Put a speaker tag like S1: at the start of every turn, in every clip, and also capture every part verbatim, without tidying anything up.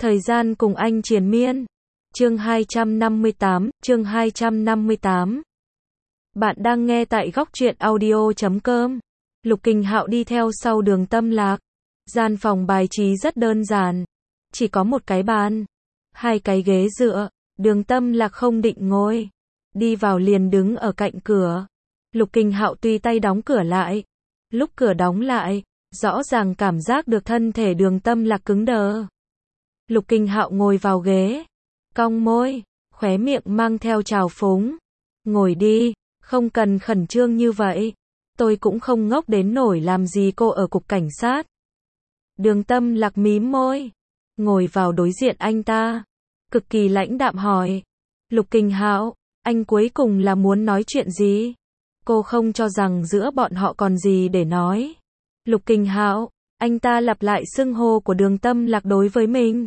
S1: Thời gian cùng anh triền miên. Chương hai trăm năm mươi tám, chương hai trăm năm mươi tám. Bạn đang nghe tại góc truyện audio chấm com. Lục Kình Hạo đi theo sau Đường Tâm Lạc. Gian phòng bài trí rất đơn giản, chỉ có một cái bàn, hai cái ghế dựa. Đường Tâm Lạc không định ngồi, đi vào liền đứng ở cạnh cửa. Lục Kình Hạo tùy tay đóng cửa lại. Lúc cửa đóng lại, rõ ràng cảm giác được thân thể Đường Tâm Lạc cứng đờ. Lục Kình Hạo ngồi vào ghế, cong môi, khóe miệng mang theo trào phúng. Ngồi đi, không cần khẩn trương như vậy. Tôi cũng không ngốc đến nổi làm gì cô ở cục cảnh sát. Đường Tâm Lạc mím môi, ngồi vào đối diện anh ta, cực kỳ lãnh đạm hỏi. Lục Kình Hạo, anh cuối cùng là muốn nói chuyện gì? Cô không cho rằng giữa bọn họ còn gì để nói. Lục Kình Hạo, anh ta lặp lại xưng hô của Đường Tâm Lạc đối với mình.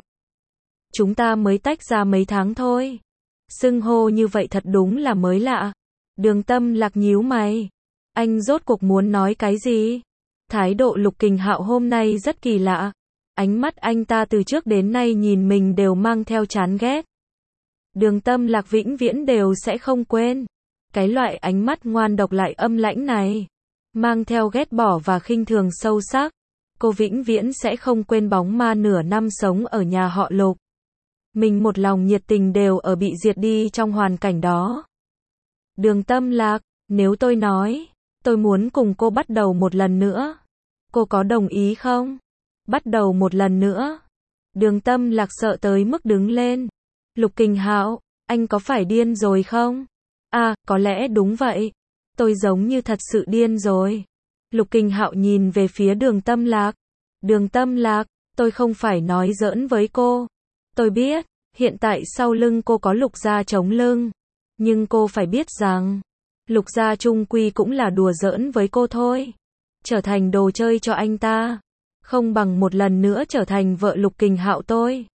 S1: Chúng ta mới tách ra mấy tháng thôi. Xưng hô như vậy thật đúng là mới lạ. Đường Tâm Lạc nhíu mày. Anh rốt cuộc muốn nói cái gì? Thái độ Lục Kình Hạo hôm nay rất kỳ lạ. Ánh mắt anh ta từ trước đến nay nhìn mình đều mang theo chán ghét. Đường Tâm Lạc vĩnh viễn đều sẽ không quên. Cái loại ánh mắt ngoan độc lại âm lãnh này, mang theo ghét bỏ và khinh thường sâu sắc. Cô vĩnh viễn sẽ không quên bóng ma nửa năm sống ở nhà họ Lục. Mình một lòng nhiệt tình đều ở bị diệt đi trong hoàn cảnh đó. Đường Tâm Lạc, nếu tôi nói, tôi muốn cùng cô bắt đầu một lần nữa, cô có đồng ý không? Bắt đầu một lần nữa. Đường Tâm Lạc sợ tới mức đứng lên. Lục Kình Hạo, anh có phải điên rồi không? À, có lẽ đúng vậy. Tôi giống như thật sự điên rồi. Lục Kình Hạo nhìn về phía Đường Tâm Lạc. Đường Tâm Lạc, tôi không phải nói giỡn với cô. Tôi biết, hiện tại sau lưng cô có Lục gia chống lưng. Nhưng cô phải biết rằng, Lục gia chung quy cũng là đùa giỡn với cô thôi. Trở thành đồ chơi cho anh ta, không bằng một lần nữa trở thành vợ Lục Kình Hạo tôi.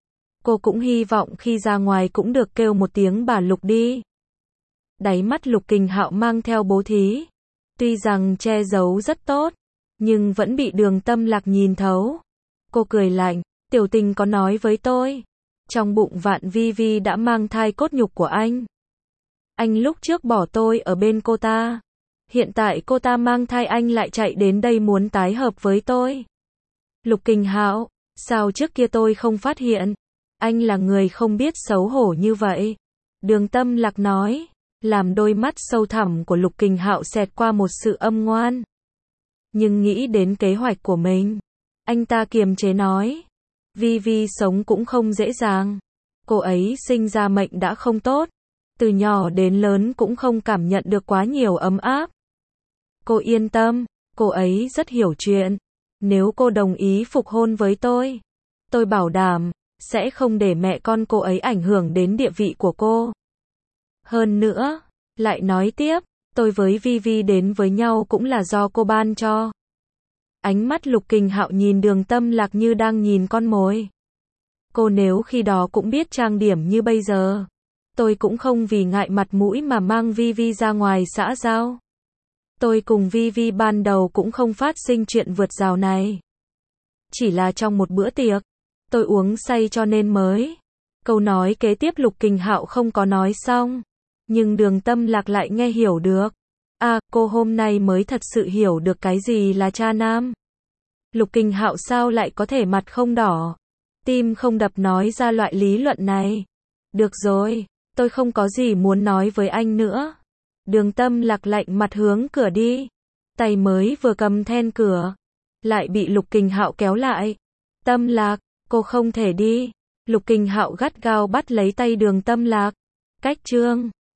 S1: Cô cũng hy vọng khi ra ngoài cũng được kêu một tiếng bà Lục đi. Đáy mắt Lục Kình Hạo mang theo bố thí. Tuy rằng che giấu rất tốt, nhưng vẫn bị Đường Tâm Lạc nhìn thấu. Cô cười lạnh, tiểu tình có nói với tôi. Trong bụng Vạn Vi Vi đã mang thai cốt nhục của anh. Anh lúc trước bỏ tôi ở bên cô ta. Hiện tại cô ta mang thai anh lại chạy đến đây muốn tái hợp với tôi. Lục Kình Hạo, sao trước kia tôi không phát hiện? Anh là người không biết xấu hổ như vậy. Đường Tâm Lạc nói, làm đôi mắt sâu thẳm của Lục Kình Hạo xẹt qua một sự âm ngoan. Nhưng nghĩ đến kế hoạch của mình, anh ta kiềm chế nói, Vi Vi sống cũng không dễ dàng. Cô ấy sinh ra mệnh đã không tốt. Từ nhỏ đến lớn cũng không cảm nhận được quá nhiều ấm áp. Cô yên tâm, cô ấy rất hiểu chuyện. Nếu cô đồng ý phục hôn với tôi, tôi bảo đảm, sẽ không để mẹ con cô ấy ảnh hưởng đến địa vị của cô. Hơn nữa, lại nói tiếp, tôi với Vi Vi đến với nhau cũng là do cô ban cho. Ánh mắt Lục Kình Hạo nhìn Đường Tâm Lạc như đang nhìn con mồi. Cô nếu khi đó cũng biết trang điểm như bây giờ, tôi cũng không vì ngại mặt mũi mà mang Vi Vi ra ngoài xã giao. Tôi cùng Vi Vi ban đầu cũng không phát sinh chuyện vượt rào này. Chỉ là trong một bữa tiệc, tôi uống say cho nên mới. Câu nói kế tiếp Lục Kình Hạo không có nói xong. Nhưng Đường Tâm Lạc lại nghe hiểu được. À, cô hôm nay mới thật sự hiểu được cái gì là cha nam. Lục Kình Hạo sao lại có thể mặt không đỏ, tim không đập nói ra loại lý luận này. Được rồi, tôi không có gì muốn nói với anh nữa. Đường Tâm Lạc lạnh mặt hướng cửa đi. Tay mới vừa cầm then cửa, lại bị Lục Kình Hạo kéo lại. Tâm Lạc, cô không thể đi. Lục Kình Hạo gắt gao bắt lấy tay Đường Tâm Lạc. Cách chương